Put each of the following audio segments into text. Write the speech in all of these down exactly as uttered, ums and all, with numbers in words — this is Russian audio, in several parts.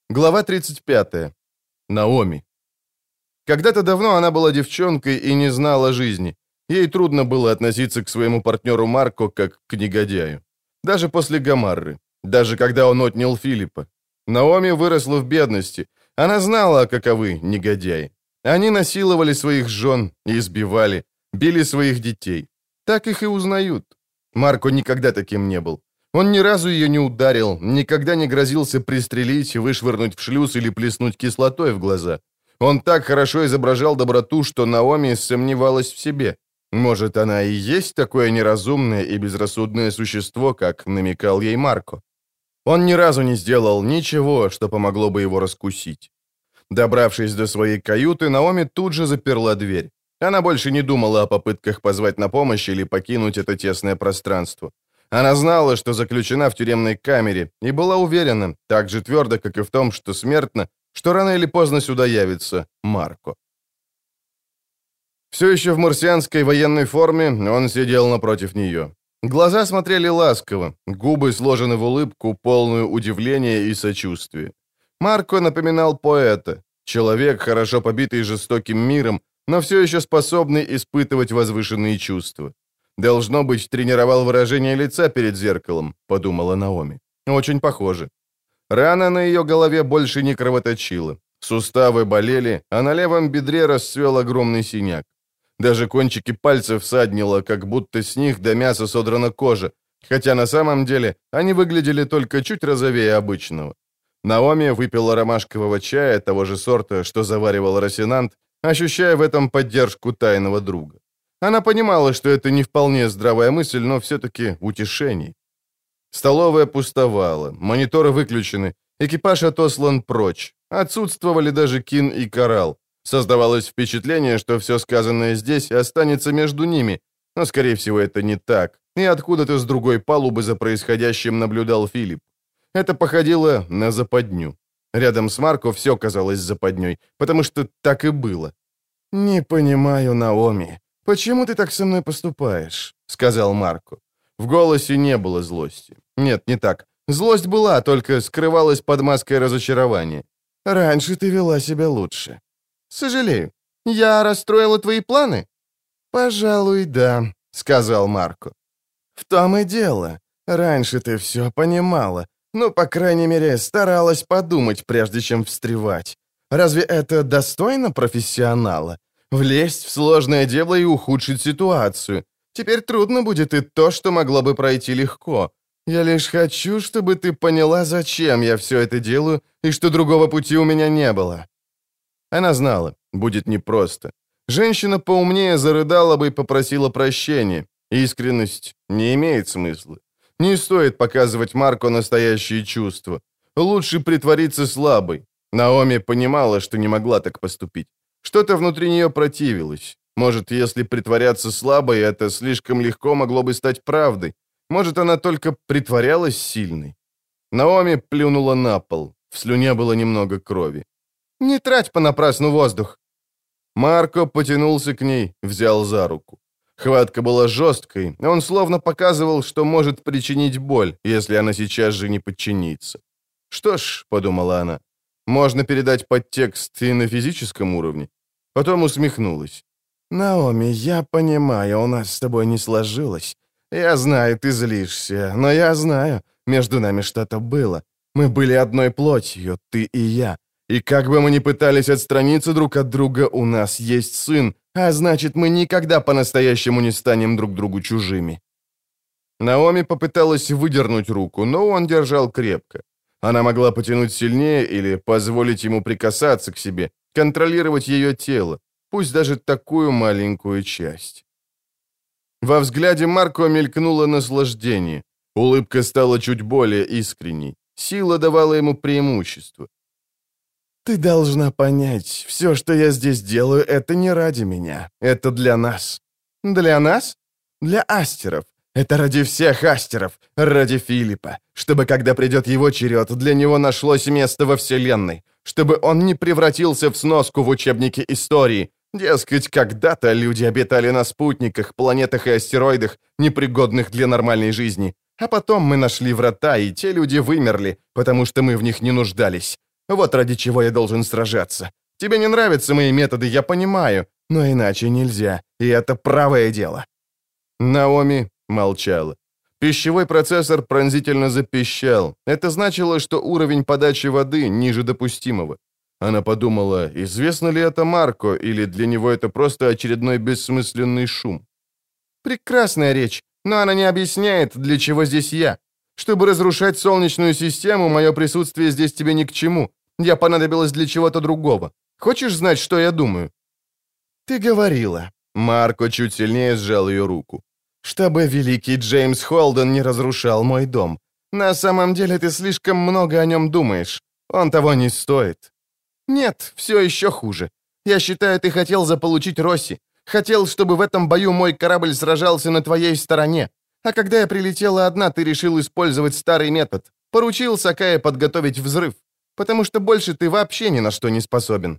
Глава тридцать пятая. Наоми. Когда-то давно она была девчонкой и не знала жизни. Ей трудно было относиться к своему партнеру Марко как к негодяю. Даже после Гомарры. Даже когда он отнял Филиппа. Наоми выросла в бедности. Она знала, каковы негодяи. Они насиловали своих жен, избивали, били своих детей. Так их и узнают. Марко никогда таким не был. Он ни разу ее не ударил, никогда не грозился пристрелить, вышвырнуть в шлюз или плеснуть кислотой в глаза. Он так хорошо изображал доброту, что Наоми сомневалась в себе. Может, она и есть такое неразумное и безрассудное существо, как намекал ей Марко. Он ни разу не сделал ничего, что помогло бы его раскусить. Добравшись до своей каюты, Наоми тут же заперла дверь. Она больше не думала о попытках позвать на помощь или покинуть это тесное пространство. Она знала, что заключена в тюремной камере, и была уверена, так же твердо, как и в том, что смертно, что рано или поздно сюда явится Марко. Все еще в марсианской военной форме он сидел напротив нее. Глаза смотрели ласково, губы сложены в улыбку, полную удивления и сочувствия. Марко напоминал поэта, человек, хорошо побитый жестоким миром, но все еще способный испытывать возвышенные чувства. «Должно быть, тренировал выражение лица перед зеркалом», — подумала Наоми. «Очень похоже». Рана на ее голове больше не кровоточила. Суставы болели, а на левом бедре расцвел огромный синяк. Даже кончики пальцев саднило, как будто с них до мяса содрана кожа, хотя на самом деле они выглядели только чуть розовее обычного. Наоми выпила ромашкового чая того же сорта, что заваривал Росинант, ощущая в этом поддержку тайного друга. Она понимала, что это не вполне здравая мысль, но все-таки утешение. Столовая пустовала, мониторы выключены, экипаж отослан прочь, отсутствовали даже Кин и Коралл. Создавалось впечатление, что все сказанное здесь останется между ними, но, скорее всего, это не так, и откуда-то с другой палубы за происходящим наблюдал Филипп. Это походило на западню. Рядом с Марко все казалось западней, потому что так и было. «Не понимаю, Наоми, почему ты так со мной поступаешь?» — сказал Марко. В голосе не было злости. Нет, не так. Злость была, только скрывалась под маской разочарования. «Раньше ты вела себя лучше». «Сожалею. Я расстроила твои планы?» «Пожалуй, да», — сказал Марко. «В том и дело. Раньше ты все понимала. Ну, по крайней мере, старалась подумать, прежде чем встревать. Разве это достойно профессионала? Влезть в сложное дело и ухудшить ситуацию. Теперь трудно будет и то, что могло бы пройти легко. Я лишь хочу, чтобы ты поняла, зачем я все это делаю, и что другого пути у меня не было». Она знала, будет непросто. Женщина поумнее зарыдала бы и попросила прощения. Искренность не имеет смысла. Не стоит показывать Марко настоящие чувства. Лучше притвориться слабой. Наоми понимала, что не могла так поступить. Что-то внутри нее противилось. Может, если притворяться слабой, это слишком легко могло бы стать правдой. Может, она только притворялась сильной. Наоми плюнула на пол. В слюне было немного крови. «Не трать понапрасну воздух!» Марко потянулся к ней, взял за руку. Хватка была жесткой, он словно показывал, что может причинить боль, если она сейчас же не подчинится. «Что ж», — подумала она, — «можно передать подтекст и на физическом уровне». Потом усмехнулась. «Наоми, я понимаю, у нас с тобой не сложилось. Я знаю, ты злишься, но я знаю, между нами что-то было. Мы были одной плотью, ты и я. И как бы мы ни пытались отстраниться друг от друга, у нас есть сын, а значит, мы никогда по-настоящему не станем друг другу чужими». Наоми попыталась выдернуть руку, но он держал крепко. Она могла потянуть сильнее или позволить ему прикасаться к себе, контролировать ее тело, пусть даже такую маленькую часть. Во взгляде Марко мелькнуло наслаждение. Улыбка стала чуть более искренней. Сила давала ему преимущество. «Ты должна понять, все, что я здесь делаю, это не ради меня. Это для нас». «Для нас?» «Для астеров. Это ради всех астеров. Ради Филиппа. Чтобы, когда придет его черед, для него нашлось место во Вселенной. Чтобы он не превратился в сноску в учебнике истории. Дескать, когда-то люди обитали на спутниках, планетах и астероидах, непригодных для нормальной жизни. А потом мы нашли врата, и те люди вымерли, потому что мы в них не нуждались. Вот ради чего я должен сражаться. Тебе не нравятся мои методы, я понимаю, но иначе нельзя, и это правое дело». Наоми молчала. Пищевой процессор пронзительно запищал. Это значило, что уровень подачи воды ниже допустимого. Она подумала, известно ли это Марко, или для него это просто очередной бессмысленный шум. «Прекрасная речь, но она не объясняет, для чего здесь я. Чтобы разрушать Солнечную систему, мое присутствие здесь тебе ни к чему. Я понадобилась для чего-то другого. Хочешь знать, что я думаю?» «Ты говорила». Марко чуть сильнее сжал ее руку. «Чтобы великий Джеймс Холден не разрушал мой дом. На самом деле ты слишком много о нем думаешь. Он того не стоит». «Нет, все еще хуже. Я считаю, ты хотел заполучить Росси. Хотел, чтобы в этом бою мой корабль сражался на твоей стороне. А когда я прилетела одна, ты решил использовать старый метод. Поручил Сакае подготовить взрыв. Потому что больше ты вообще ни на что не способен».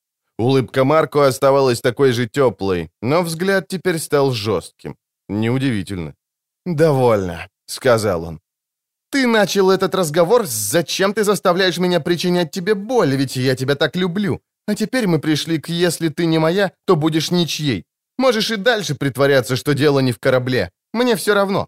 Улыбка Марко оставалась такой же теплой, но взгляд теперь стал жестким. Неудивительно. «Довольно», — сказал он. «Ты начал этот разговор, зачем ты заставляешь меня причинять тебе боль, ведь я тебя так люблю. А теперь мы пришли к «если ты не моя, то будешь ничьей». Можешь и дальше притворяться, что дело не в корабле. Мне все равно».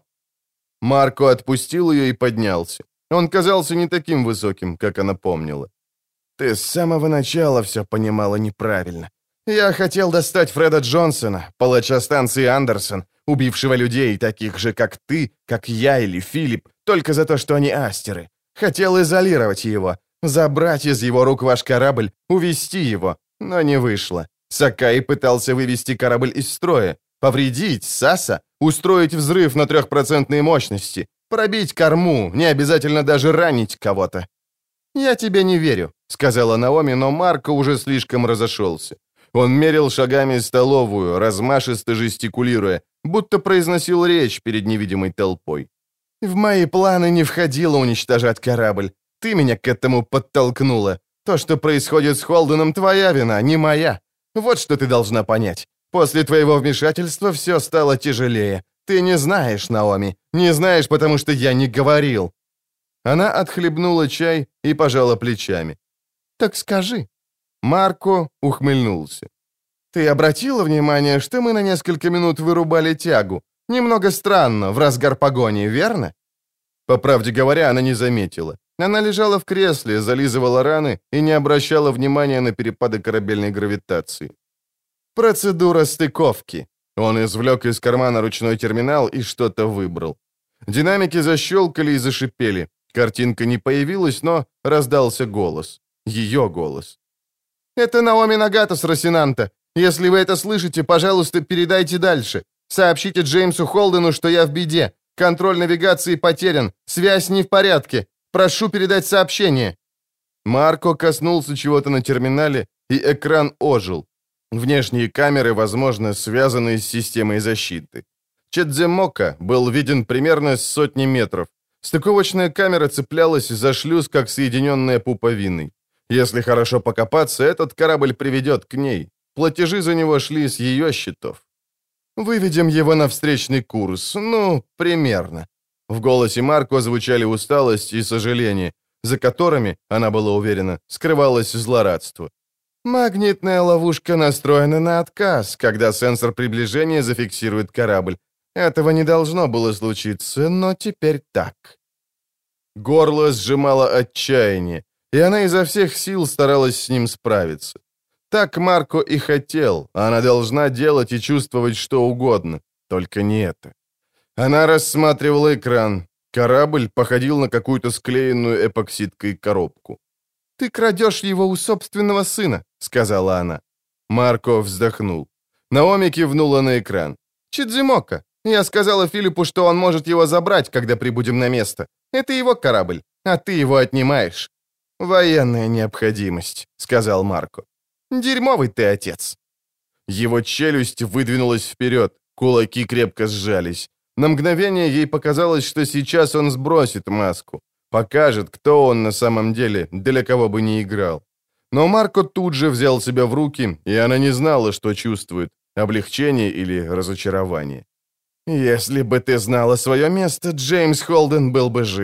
Марко отпустил ее и поднялся. Он казался не таким высоким, как она помнила. «Ты с самого начала все понимала неправильно. Я хотел достать Фреда Джонсона, палача станции Андерсон, убившего людей, таких же, как ты, как я или Филипп, только за то, что они астеры. Хотел изолировать его, забрать из его рук ваш корабль, увести его, но не вышло. Сакаи пытался вывести корабль из строя, повредить Саса, устроить взрыв на трехпроцентной мощности, пробить корму, не обязательно даже ранить кого-то». «Я тебе не верю», — сказала Наоми, но Марко уже слишком разошелся. Он мерил шагами столовую, размашисто жестикулируя, будто произносил речь перед невидимой толпой. «В мои планы не входило уничтожать корабль. Ты меня к этому подтолкнула. То, что происходит с Холденом, твоя вина, не моя. Вот что ты должна понять. После твоего вмешательства все стало тяжелее. Ты не знаешь, Наоми, не знаешь, потому что я не говорил». Она отхлебнула чай и пожала плечами. «Так скажи». Марко ухмыльнулся. «Ты обратила внимание, что мы на несколько минут вырубали тягу? Немного странно, в разгар погони, верно?» По правде говоря, она не заметила. Она лежала в кресле, зализывала раны и не обращала внимания на перепады корабельной гравитации. «Процедура стыковки». Он извлек из кармана ручной терминал и что-то выбрал. Динамики защелкали и зашипели. Картинка не появилась, но раздался голос. Ее голос. «Это Наоми Нагата с Росинанта. Если вы это слышите, пожалуйста, передайте дальше. Сообщите Джеймсу Холдену, что я в беде. Контроль навигации потерян. Связь не в порядке. Прошу передать сообщение». Марко коснулся чего-то на терминале, и экран ожил. Внешние камеры, возможно, связаны с системой защиты. Чедземока был виден примерно с сотни метров. Стыковочная камера цеплялась за шлюз, как соединенная пуповиной. Если хорошо покопаться, этот корабль приведет к ней. Платежи за него шли с ее счетов. «Выведем его на встречный курс. Ну, примерно». В голосе Марко звучали усталость и сожаление, за которыми, она была уверена, скрывалось злорадство. «Магнитная ловушка настроена на отказ, когда сенсор приближения зафиксирует корабль. Этого не должно было случиться, но теперь так». Горло сжимало отчаяние, и она изо всех сил старалась с ним справиться. Так Марко и хотел, она должна делать и чувствовать что угодно, только не это. Она рассматривала экран. Корабль походил на какую-то склеенную эпоксидкой коробку. «Ты крадешь его у собственного сына», — сказала она. Марко вздохнул. Наоми кивнула на экран. «Чидзимока. Я сказала Филиппу, что он может его забрать, когда прибудем на место. Это его корабль, а ты его отнимаешь». «Военная необходимость», — сказал Марко. «Дерьмовый ты отец». Его челюсть выдвинулась вперед, кулаки крепко сжались. На мгновение ей показалось, что сейчас он сбросит маску, покажет, кто он на самом деле, для кого бы ни играл. Но Марко тут же взял себя в руки, и она не знала, что чувствует, облегчение или разочарование. «Если бы ты знала свое место, Джеймс Холден был бы жив.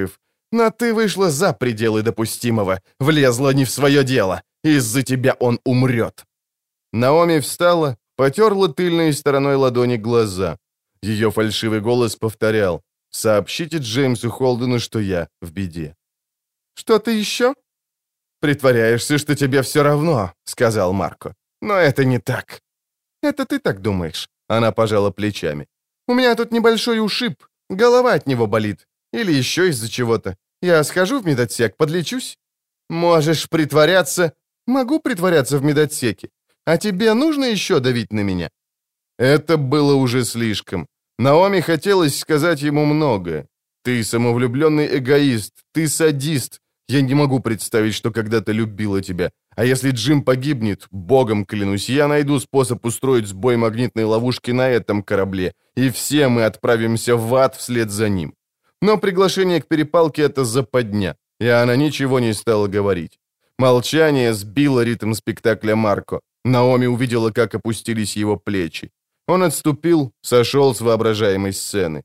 Но ты вышла за пределы допустимого, влезла не в свое дело. Из-за тебя он умрет». Наоми встала, потерла тыльной стороной ладони глаза. Ее фальшивый голос повторял: «Сообщите Джеймсу Холдену, что я в беде». «Что-то еще?» «Притворяешься, что тебе все равно», — сказал Марко. «Но это не так». «Это ты так думаешь?» — она пожала плечами. «У меня тут небольшой ушиб, голова от него болит. Или еще из-за чего-то. Я схожу в медотсек, подлечусь». «Можешь притворяться...» «Могу притворяться в медотсеке. А тебе нужно еще давить на меня?» Это было уже слишком. Наоми хотелось сказать ему многое. «Ты самовлюбленный эгоист, ты садист. Я не могу представить, что когда-то любила тебя. А если Джим погибнет, богом клянусь, я найду способ устроить сбой магнитной ловушки на этом корабле, и все мы отправимся в ад вслед за ним». Но приглашение к перепалке — это западня, и она ничего не стала говорить. Молчание сбило ритм спектакля Марко. Наоми увидела, как опустились его плечи. Он отступил, сошел с воображаемой сцены.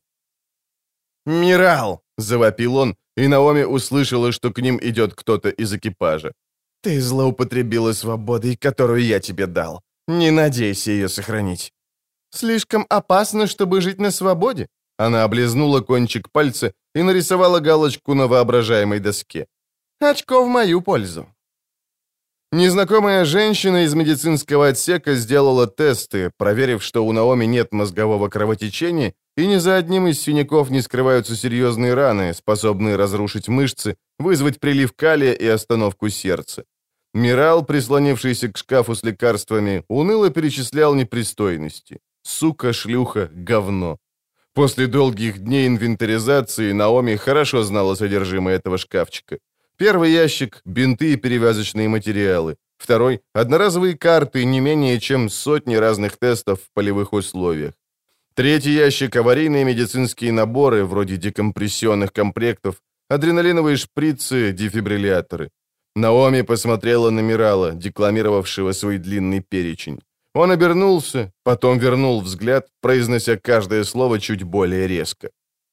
«Мирал!» — завопил он, и Наоми услышала, что к ним идет кто-то из экипажа. «Ты злоупотребила свободой, которую я тебе дал. Не надейся ее сохранить». «Слишком опасно, чтобы жить на свободе?» Она облизнула кончик пальца и нарисовала галочку на воображаемой доске. «Очко в мою пользу». Незнакомая женщина из медицинского отсека сделала тесты, проверив, что у Наоми нет мозгового кровотечения, и ни за одним из синяков не скрываются серьезные раны, способные разрушить мышцы, вызвать прилив калия и остановку сердца. Мирал, прислонившийся к шкафу с лекарствами, уныло перечислял непристойности. Сука, шлюха, говно. После долгих дней инвентаризации Наоми хорошо знала содержимое этого шкафчика. Первый ящик — бинты и перевязочные материалы. Второй — одноразовые карты, не менее чем сотни разных тестов в полевых условиях. Третий ящик — аварийные медицинские наборы, вроде декомпрессионных комплектов, адреналиновые шприцы, дефибрилляторы. Наоми посмотрела на Мирала, декламировавшего свой длинный перечень. Он обернулся, потом вернул взгляд, произнося каждое слово чуть более резко.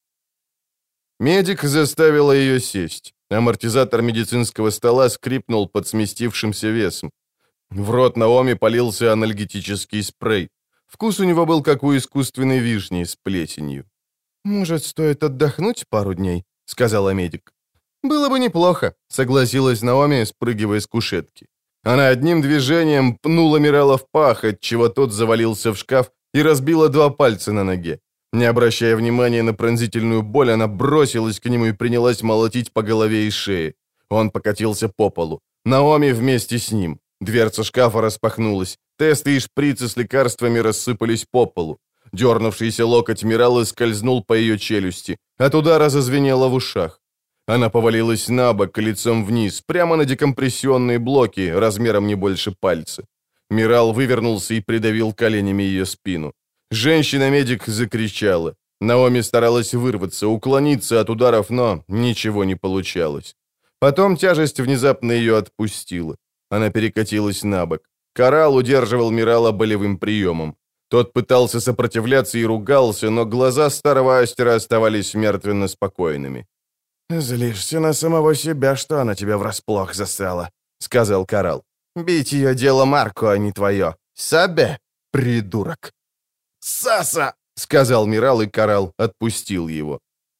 Медик заставила ее сесть. Амортизатор медицинского стола скрипнул под сместившимся весом. В рот Наоми полился анальгетический спрей. Вкус у него был как у искусственной вишни с плесенью. «Может, стоит отдохнуть пару дней?» — сказала медик. «Было бы неплохо», — согласилась Наоми, спрыгивая с кушетки. Она одним движением пнула Мирала в пах, отчего тот завалился в шкаф и разбила два пальца на ноге. Не обращая внимания на пронзительную боль, она бросилась к нему и принялась молотить по голове и шее. Он покатился по полу. Наоми вместе с ним. Дверца шкафа распахнулась. Тесты и шприцы с лекарствами рассыпались по полу. Дернувшийся локоть Миралы скользнул по ее челюсти. От удара зазвенело в ушах. Она повалилась на бок, лицом вниз, прямо на декомпрессионные блоки, размером не больше пальца. Мирал вывернулся и придавил коленями ее спину. Женщина-медик закричала. Наоми старалась вырваться, уклониться от ударов, но ничего не получалось. Потом тяжесть внезапно ее отпустила. Она перекатилась на бок. Коралл удерживал Мирала болевым приемом. Тот пытался сопротивляться и ругался, но глаза старого Астера оставались мертвенно спокойными. «Злишься на самого себя, что она тебя врасплох застала», — сказал Коралл. «Бить ее дело Марко, а не твое. Сабе, придурок». «Саса!» — сказал Мирал, и Коралл отпустил его.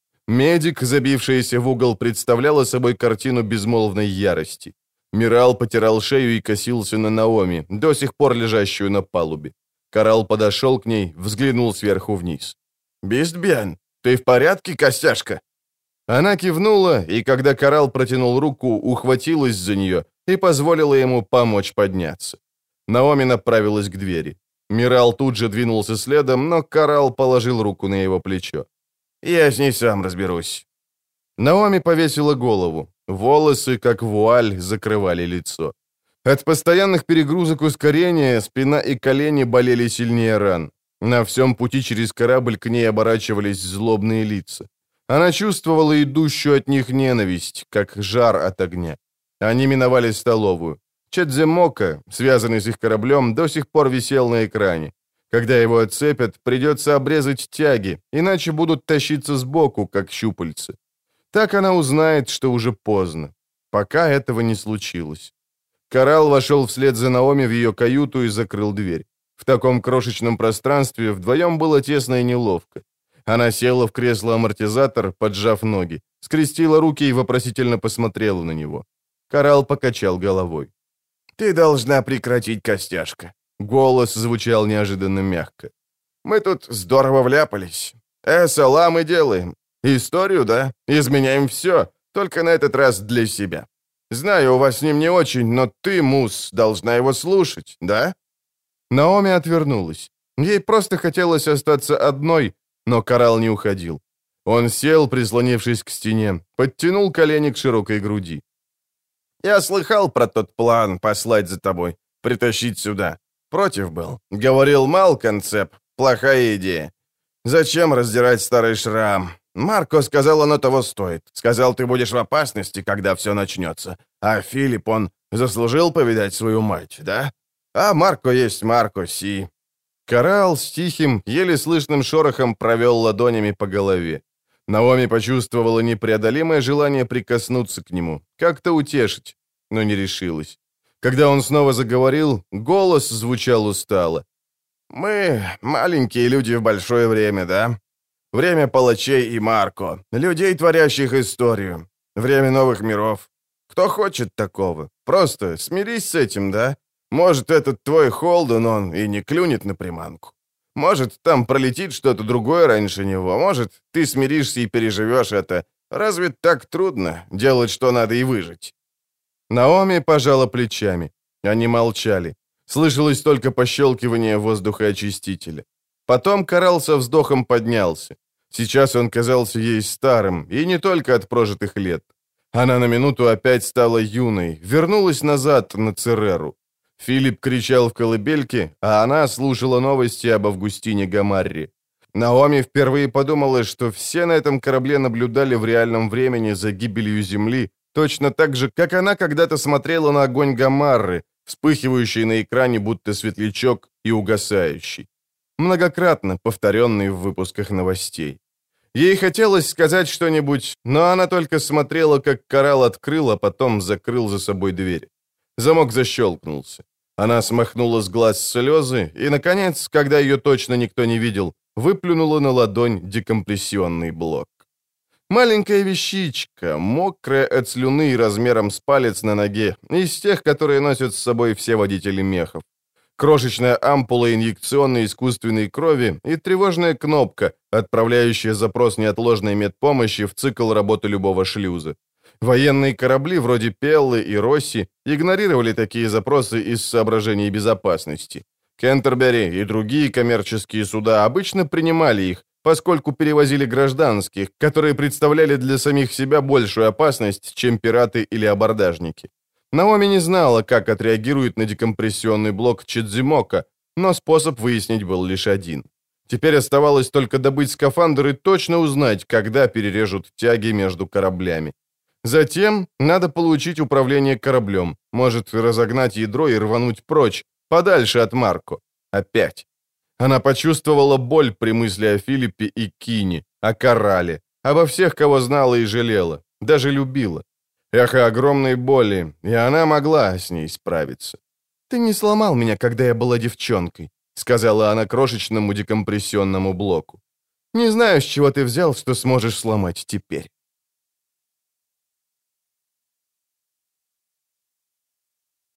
Медик, забившаяся в угол, представляла собой картину безмолвной ярости. Мирал потирал шею и косился на Наоми, до сих пор лежащую на палубе. Коралл подошел к ней, взглянул сверху вниз. «Бистбьян, ты в порядке, костяшка?» Она кивнула, и когда Коралл протянул руку, ухватилась за нее и позволила ему помочь подняться. Наоми направилась к двери. Мирал тут же двинулся следом, но Коралл положил руку на его плечо. «Я с ней сам разберусь». Наоми повесила голову. Волосы, как вуаль, закрывали лицо. От постоянных перегрузок ускорения спина и колени болели сильнее ран. На всем пути через корабль к ней оборачивались злобные лица. Она чувствовала идущую от них ненависть, как жар от огня. Они миновали столовую. Чедземока, связанный с их кораблем, до сих пор висел на экране. Когда его отцепят, придется обрезать тяги, иначе будут тащиться сбоку, как щупальца. Так она узнает, что уже поздно. Пока этого не случилось. Коралл вошел вслед за Наоми в ее каюту и закрыл дверь. В таком крошечном пространстве вдвоем было тесно и неловко. Она села в кресло-амортизатор, поджав ноги, скрестила руки и вопросительно посмотрела на него. Коралл покачал головой. «Ты должна прекратить, Костяшка». Голос звучал неожиданно мягко. «Мы тут здорово вляпались. Эсала мы делаем. Историю, да? Изменяем все, только на этот раз для себя. Знаю, у вас с ним не очень, но ты, Мус, должна его слушать, да?» Наоми отвернулась. Ей просто хотелось остаться одной, но Коралл не уходил. Он сел, прислонившись к стене, подтянул колени к широкой груди. «Я слыхал про тот план послать за тобой, притащить сюда. Против был. Говорил, мал концепт, плохая идея. Зачем раздирать старый шрам? Марко сказал, оно того стоит. Сказал, ты будешь в опасности, когда все начнется. А Филипп, он заслужил повидать свою мать, да? А Марко есть Марко, си». Коралл с тихим, еле слышным шорохом провел ладонями по голове. Наоми почувствовала непреодолимое желание прикоснуться к нему, как-то утешить, но не решилась. Когда он снова заговорил, голос звучал устало. «Мы маленькие люди в большое время, да? Время палачей и Марко, людей, творящих историю. Время новых миров. Кто хочет такого? Просто смирись с этим, да? Может, этот твой Холден, он и не клюнет на приманку. Может, там пролетит что-то другое раньше него. Может, ты смиришься и переживешь это. Разве так трудно делать, что надо, и выжить?» Наоми пожала плечами. Они молчали. Слышалось только пощелкивание воздухоочистителя. Потом Коралл со вздохом поднялся. Сейчас он казался ей старым, и не только от прожитых лет. Она на минуту опять стала юной, вернулась назад на Цереру. Филипп кричал в колыбельке, а она слушала новости об Августине Гамарри. Наоми впервые подумала, что все на этом корабле наблюдали в реальном времени за гибелью Земли, точно так же, как она когда-то смотрела на огонь Гамарры, вспыхивающий на экране будто светлячок и угасающий. Многократно повторенный в выпусках новостей. Ей хотелось сказать что-нибудь, но она только смотрела, как Коралл открыл, а потом закрыл за собой дверь. Замок защелкнулся. Она смахнула с глаз слезы и, наконец, когда ее точно никто не видел, выплюнула на ладонь декомпрессионный блок. Маленькая вещичка, мокрая от слюны и размером с палец на ноге, из тех, которые носят с собой все водители мехов. Крошечная ампула инъекционной искусственной крови и тревожная кнопка, отправляющая запрос неотложной медпомощи в цикл работы любого шлюза. Военные корабли вроде Пеллы и Росси игнорировали такие запросы из соображений безопасности. Кентербери и другие коммерческие суда обычно принимали их, поскольку перевозили гражданских, которые представляли для самих себя большую опасность, чем пираты или абордажники. Наоми не знала, как отреагирует на декомпрессионный блок Чидзимока, но способ выяснить был лишь один. Теперь оставалось только добыть скафандр и точно узнать, когда перережут тяги между кораблями. Затем надо получить управление кораблем, может разогнать ядро и рвануть прочь, подальше от Марко. Опять. Она почувствовала боль при мысли о Филиппе и Кине, о Коралле, обо всех, кого знала и жалела, даже любила. Эхо огромной боли, и она могла с ней справиться. «Ты не сломал меня, когда я была девчонкой», — сказала она крошечному декомпрессионному блоку. «Не знаю, с чего ты взял, что сможешь сломать теперь».